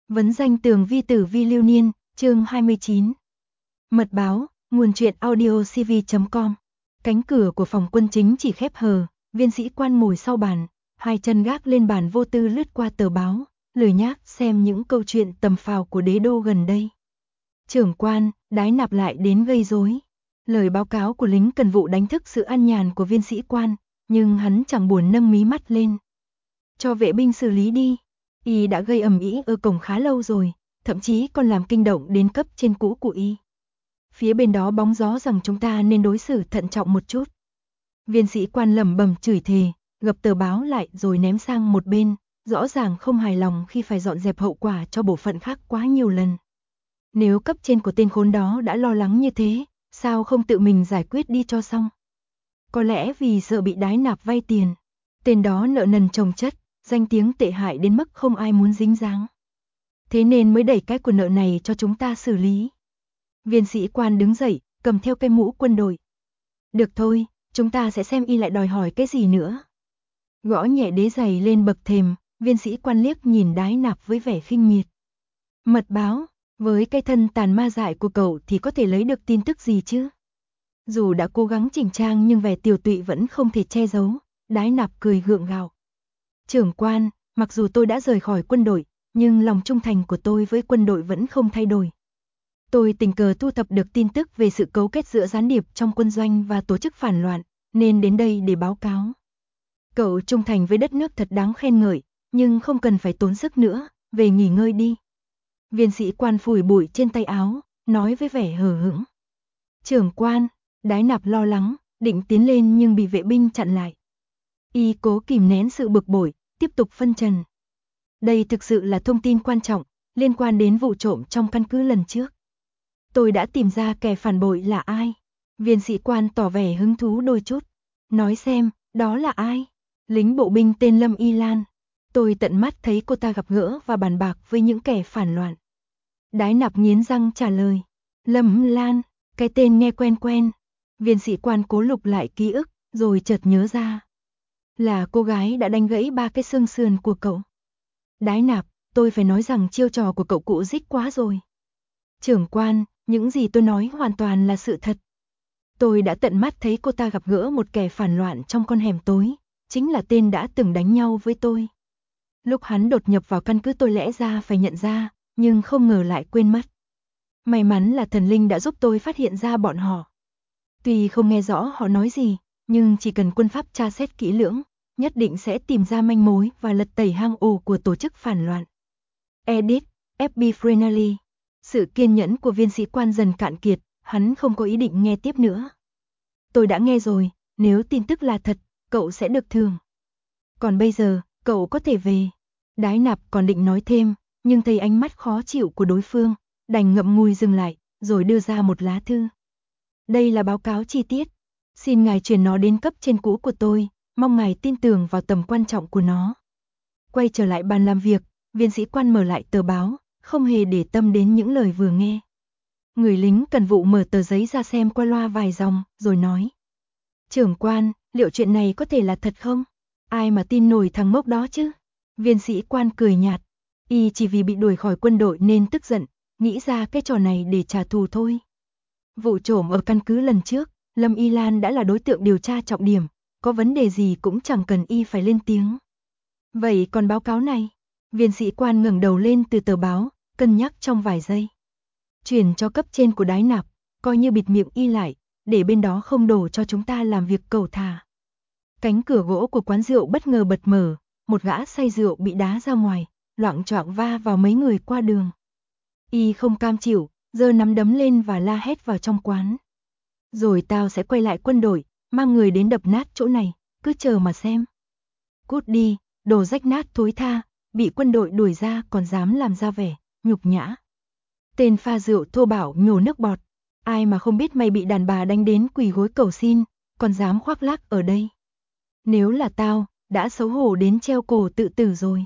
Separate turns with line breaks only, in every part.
Vấn danh tường vi tử vi lưu niên, chương 29. Mật báo, nguồn truyện audio cv.com. Cánh cửa của phòng quân chính chỉ khép hờ, viên sĩ quan ngồi sau bàn, hai chân gác lên bàn vô tư lướt qua tờ báo, lười nhác xem những câu chuyện tầm phào của đế đô gần đây. Trưởng quan, Đái Nạp lại đến gây rối. Lời báo cáo của lính cần vụ đánh thức sự an nhàn của viên sĩ quan, nhưng hắn chẳng buồn nâng mí mắt lên. Cho vệ binh xử lý đi. Y đã gây ầm ĩ ở cổng khá lâu rồi, thậm chí còn làm kinh động đến cấp trên cũ của Y. Phía bên đó bóng gió rằng chúng ta nên đối xử thận trọng một chút. Viên sĩ quan lẩm bẩm chửi thề, gập tờ báo lại rồi ném sang một bên, rõ ràng không hài lòng khi phải dọn dẹp hậu quả cho bộ phận khác quá nhiều lần. Nếu cấp trên của tên khốn đó đã lo lắng như thế, sao không tự mình giải quyết đi cho xong? Có lẽ vì sợ bị Đái Nạp vay tiền. Tên đó nợ nần chồng chất, danh tiếng tệ hại đến mức không ai muốn dính dáng. Thế nên mới đẩy cái của nợ này cho chúng ta xử lý. Viên sĩ quan đứng dậy, cầm theo cây mũ quân đội. Được thôi, chúng ta sẽ xem Y lại đòi hỏi cái gì nữa. Gõ nhẹ đế giày lên bậc thềm, viên sĩ quan liếc nhìn Đái Nạp với vẻ khinh miệt. Mật báo, với cái thân tàn ma dại của cậu thì có thể lấy được tin tức gì chứ? Dù đã cố gắng chỉnh trang nhưng vẻ tiều tụy vẫn không thể che giấu, Đái Nạp cười gượng gạo. Trưởng quan, mặc dù tôi đã rời khỏi quân đội, nhưng lòng trung thành của tôi với quân đội vẫn không thay đổi. Tôi tình cờ thu thập được tin tức về sự cấu kết giữa gián điệp trong quân doanh và tổ chức phản loạn, nên đến đây để báo cáo. Cậu trung thành với đất nước thật đáng khen ngợi, nhưng không cần phải tốn sức nữa, về nghỉ ngơi đi. Viên sĩ quan phủi bụi trên tay áo, nói với vẻ hờ hững. Trưởng quan, Đái Nạp lo lắng, định tiến lên nhưng bị vệ binh chặn lại. Y cố kìm nén sự bực bội, tiếp tục phân trần. Đây thực sự là thông tin quan trọng, liên quan đến vụ trộm trong căn cứ lần trước. Tôi đã tìm ra kẻ phản bội là ai. Viên sĩ quan tỏ vẻ hứng thú đôi chút. Nói xem, đó là ai? Lính bộ binh tên Lâm Y Lan. Tôi tận mắt thấy cô ta gặp gỡ và bàn bạc với những kẻ phản loạn. Đái Nạp nghiến răng trả lời. Lâm Lan, cái tên nghe quen quen. Viên sĩ quan cố lục lại ký ức, rồi chợt nhớ ra. Là cô gái đã đánh gãy 3 cái xương sườn của cậu. Đái Nạp, tôi phải nói rằng chiêu trò của cậu cụ dích quá rồi. Trưởng quan, những gì tôi nói hoàn toàn là sự thật. Tôi đã tận mắt thấy cô ta gặp gỡ một kẻ phản loạn trong con hẻm tối, chính là tên đã từng đánh nhau với tôi. Lúc hắn đột nhập vào căn cứ tôi lẽ ra phải nhận ra, nhưng không ngờ lại quên mất. May mắn là thần linh đã giúp tôi phát hiện ra bọn họ. Tuy không nghe rõ họ nói gì, nhưng chỉ cần quân pháp tra xét kỹ lưỡng, nhất định sẽ tìm ra manh mối và lật tẩy hang ổ của tổ chức phản loạn. Edit, FB Frenally. Sự kiên nhẫn của viên sĩ quan dần cạn kiệt, hắn không có ý định nghe tiếp nữa. Tôi đã nghe rồi, nếu tin tức là thật, cậu sẽ được thưởng. Còn bây giờ, cậu có thể về. Đái Nạp còn định nói thêm, nhưng thấy ánh mắt khó chịu của đối phương, đành ngậm ngùi dừng lại, rồi đưa ra một lá thư. Đây là báo cáo chi tiết. Xin ngài truyền nó đến cấp trên cũ của tôi, mong ngài tin tưởng vào tầm quan trọng của nó. Quay trở lại bàn làm việc, viên sĩ quan mở lại tờ báo, không hề để tâm đến những lời vừa nghe. Người lính cần vụ mở tờ giấy ra xem qua loa vài dòng, rồi nói. Trưởng quan, liệu chuyện này có thể là thật không? Ai mà tin nổi thằng ngốc đó chứ? Viên sĩ quan cười nhạt. Y chỉ vì bị đuổi khỏi quân đội nên tức giận, nghĩ ra cái trò này để trả thù thôi. Vụ trộm ở căn cứ lần trước, Lâm Y Lan đã là đối tượng điều tra trọng điểm, có vấn đề gì cũng chẳng cần Y phải lên tiếng. Vậy còn báo cáo này? Viên sĩ quan ngẩng đầu lên từ tờ báo, cân nhắc trong vài giây. Chuyển cho cấp trên của Đái Nạp, coi như bịt miệng Y lại, để bên đó không đổ cho chúng ta làm việc cẩu thả. Cánh cửa gỗ của quán rượu bất ngờ bật mở, một gã say rượu bị đá ra ngoài, loạng choạng va vào mấy người qua đường. Y không cam chịu, giơ nắm đấm lên và la hét vào trong quán. Rồi tao sẽ quay lại quân đội, mang người đến đập nát chỗ này, cứ chờ mà xem. Cút đi, đồ rách nát thối tha, bị quân đội đuổi ra còn dám làm ra vẻ, nhục nhã. Tên pha rượu thô bạo nhổ nước bọt, ai mà không biết mày bị đàn bà đánh đến quỳ gối cầu xin, còn dám khoác lác ở đây. Nếu là tao, đã xấu hổ đến treo cổ tự tử rồi.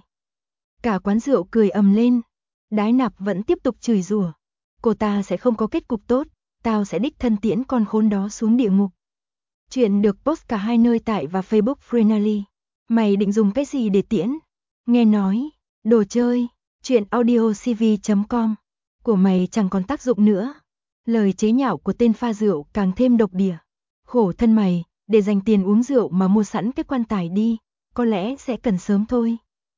Cả quán rượu cười ầm lên, Đái Nạp vẫn tiếp tục chửi rủa. Cô ta sẽ không có kết cục tốt, tao sẽ đích thân tiễn con khốn đó xuống địa ngục. Chuyện được post cả hai nơi tại và Facebook Frenally. Mày định dùng cái gì để tiễn? Nghe nói, đồ chơi, Chuyện audiocv.com. Của mày chẳng còn tác dụng nữa. Lời chế nhạo của tên pha rượu càng thêm độc địa. Khổ thân mày, để dành tiền uống rượu mà mua sẵn cái quan tài đi, có lẽ sẽ cần sớm thôi.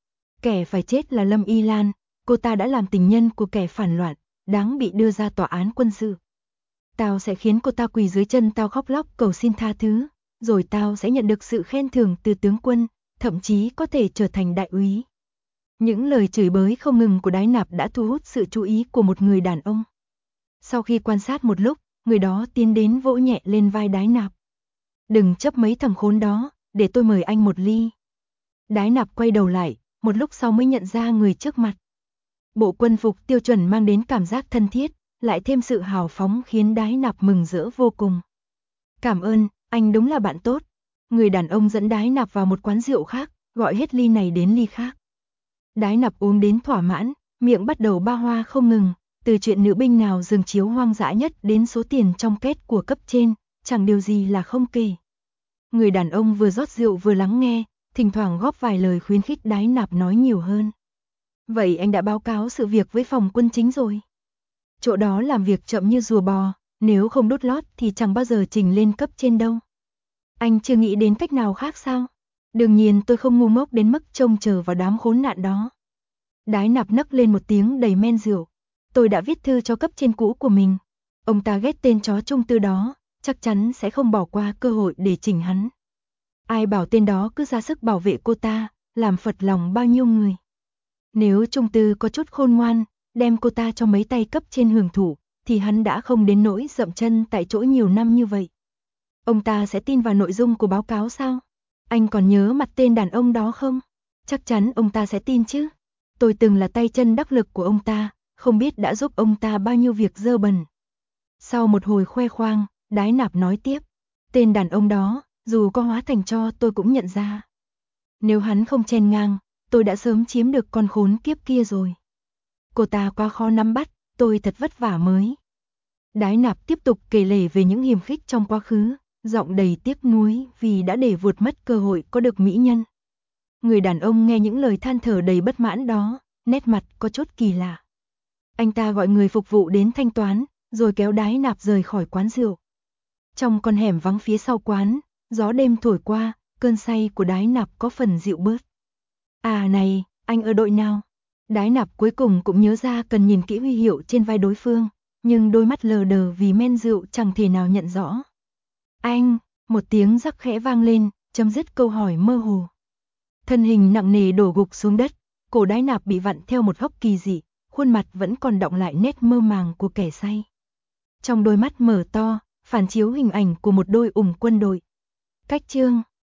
Kẻ phải chết là Lâm Y Lan, cô ta đã làm tình nhân của kẻ phản loạn, đáng bị đưa ra tòa án quân sự. Tao sẽ khiến cô ta quỳ dưới chân tao khóc lóc cầu xin tha thứ, rồi tao sẽ nhận được sự khen thưởng từ tướng quân, thậm chí có thể trở thành đại úy. Những lời chửi bới không ngừng của Đái Nạp đã thu hút sự chú ý của một người đàn ông. Sau khi quan sát một lúc, người đó tiến đến vỗ nhẹ lên vai Đái Nạp. Đừng chấp mấy thằng khốn đó, để tôi mời anh một ly. Đái Nạp quay đầu lại, một lúc sau mới nhận ra người trước mặt. Bộ quân phục tiêu chuẩn mang đến cảm giác thân thiết, lại thêm sự hào phóng khiến Đái Nạp mừng rỡ vô cùng. Cảm ơn, anh đúng là bạn tốt. Người đàn ông dẫn Đái Nạp vào một quán rượu khác, gọi hết ly này đến ly khác. Đái Nạp uống đến thỏa mãn, miệng bắt đầu ba hoa không ngừng, từ chuyện nữ binh nào giường chiếu hoang dã nhất đến số tiền trong két của cấp trên, chẳng điều gì là không kể. Người đàn ông vừa rót rượu vừa lắng nghe, thỉnh thoảng góp vài lời khuyến khích Đái Nạp nói nhiều hơn. Vậy anh đã báo cáo sự việc với phòng quân chính rồi? Chỗ đó làm việc chậm như rùa bò, nếu không đút lót thì chẳng bao giờ trình lên cấp trên đâu. Anh chưa nghĩ đến cách nào khác sao? Đương nhiên tôi không ngu ngốc đến mức trông chờ vào đám khốn nạn đó. Đái Nạp nấc lên một tiếng đầy men rượu. Tôi đã viết thư cho cấp trên cũ của mình. Ông ta ghét tên chó Trung Tư đó, chắc chắn sẽ không bỏ qua cơ hội để chỉnh hắn. Ai bảo tên đó cứ ra sức bảo vệ cô ta, làm phật lòng bao nhiêu người. Nếu Trung Tư có chút khôn ngoan, đem cô ta cho mấy tay cấp trên hưởng thụ, thì hắn đã không đến nỗi dậm chân tại chỗ nhiều năm như vậy. Ông ta sẽ tin vào nội dung của báo cáo sao? Anh còn nhớ mặt tên đàn ông đó không? Chắc chắn ông ta sẽ tin chứ. Tôi từng là tay chân đắc lực của ông ta, không biết đã giúp ông ta bao nhiêu việc dơ bẩn. Sau một hồi khoe khoang, Đái Nạp nói tiếp. Tên đàn ông đó, dù có hóa thành tro tôi cũng nhận ra. Nếu hắn không chen ngang, tôi đã sớm chiếm được con khốn kiếp kia rồi. Cô ta quá khó nắm bắt, tôi thật vất vả mới. Đái Nạp tiếp tục kể lể về những hiềm khích trong quá khứ, giọng đầy tiếc nuối vì đã để vụt mất cơ hội có được mỹ nhân. Người đàn ông nghe những lời than thở đầy bất mãn đó, nét mặt có chút kỳ lạ. Anh ta gọi người phục vụ đến thanh toán, rồi kéo Đái Nạp rời khỏi quán rượu. Trong con hẻm vắng phía sau quán, gió đêm thổi qua, cơn say của Đái Nạp có phần dịu bớt. À này, anh ở đội nào? Đái Nạp cuối cùng cũng nhớ ra cần nhìn kỹ huy hiệu trên vai đối phương, nhưng đôi mắt lờ đờ vì men rượu chẳng thể nào nhận rõ. Anh, một tiếng rắc khẽ vang lên, chấm dứt câu hỏi mơ hồ. Thân hình nặng nề đổ gục xuống đất, cổ Đái Nạp bị vặn theo một góc kỳ dị, khuôn mặt vẫn còn đọng lại nét mơ màng của kẻ say. Trong đôi mắt mở to, phản chiếu hình ảnh của một đôi ủng quân đội. Cách chương